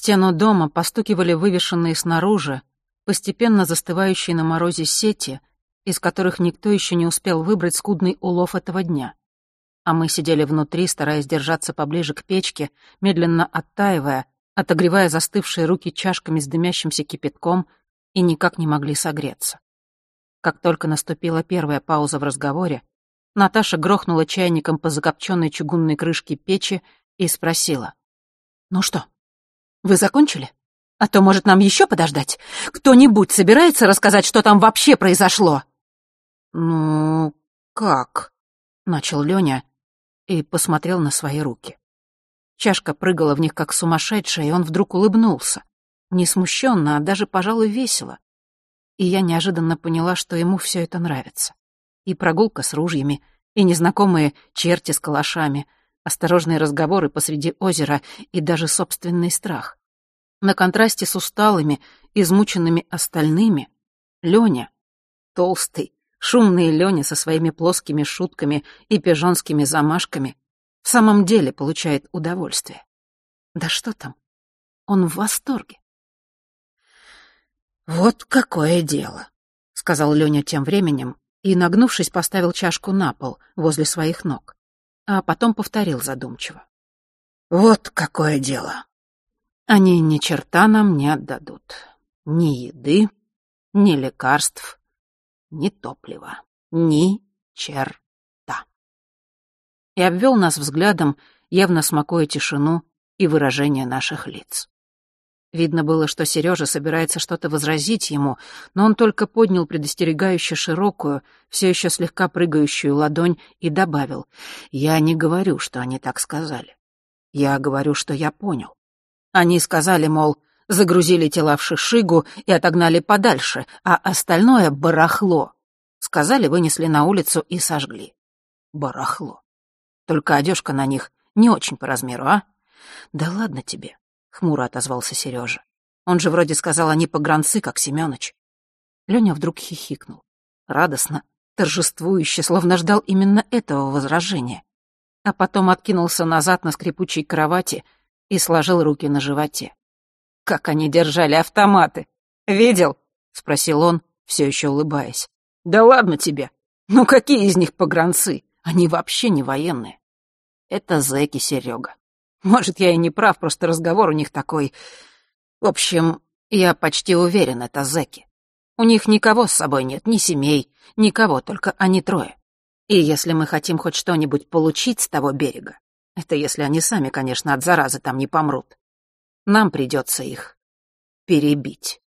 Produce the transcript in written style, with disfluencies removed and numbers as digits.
стену дома постукивали вывешенные снаружи, постепенно застывающие на морозе сети, из которых никто еще не успел выбрать скудный улов этого дня. А мы сидели внутри, стараясь держаться поближе к печке, медленно оттаивая, отогревая застывшие руки чашками с дымящимся кипятком, и никак не могли согреться. Как только наступила первая пауза в разговоре, Наташа грохнула чайником по закопченной чугунной крышке печи и спросила: «Ну что, вы закончили? А то, может, нам еще подождать? Кто-нибудь собирается рассказать, что там вообще произошло?» «Ну, как?» — начал Лёня и посмотрел на свои руки. Чашка прыгала в них как сумасшедшая, и он вдруг улыбнулся. Не смущенно, а даже, пожалуй, весело. И я неожиданно поняла, что ему все это нравится. И прогулка с ружьями, и незнакомые черти с калашами, осторожные разговоры посреди озера и даже собственный страх. На контрасте с усталыми, измученными остальными, Лёня, толстый, шумный Лёня со своими плоскими шутками и пижонскими замашками, в самом деле получает удовольствие. Да что там? Он в восторге. «Вот какое дело», — сказал Лёня тем временем и, нагнувшись, поставил чашку на пол возле своих ног, а потом повторил задумчиво. «Вот какое дело. Они ни черта нам не отдадут. Ни еды, ни лекарств, ни топлива. Ни черта». И обвел нас взглядом, явно смакуя тишину и выражение наших лиц. Видно было, что Сережа собирается что-то возразить ему, но он только поднял предостерегающе широкую, все еще слегка прыгающую ладонь и добавил: «Я не говорю, что они так сказали. Я говорю, что я понял. Они сказали, мол, загрузили тела в шишигу и отогнали подальше, а остальное — барахло. Сказали, вынесли на улицу и сожгли. Барахло. Только одежка на них не очень по размеру, а? Да ладно тебе», — хмуро отозвался Сережа. «Он же вроде сказал, они погранцы, как Семёныч». Лёня вдруг хихикнул. Радостно, торжествующе, словно ждал именно этого возражения. А потом откинулся назад на скрипучей кровати и сложил руки на животе. «Как они держали автоматы! Видел?» — спросил он, все еще улыбаясь. «Да ладно тебе! Ну какие из них погранцы? Они вообще не военные. Это зэки, Серега. Может, я и не прав, просто разговор у них такой. В общем, я почти уверен, это зэки. У них никого с собой нет, ни семей, никого, только они трое. И если мы хотим хоть что-нибудь получить с того берега, это если они сами, конечно, от заразы там не помрут, нам придется их перебить».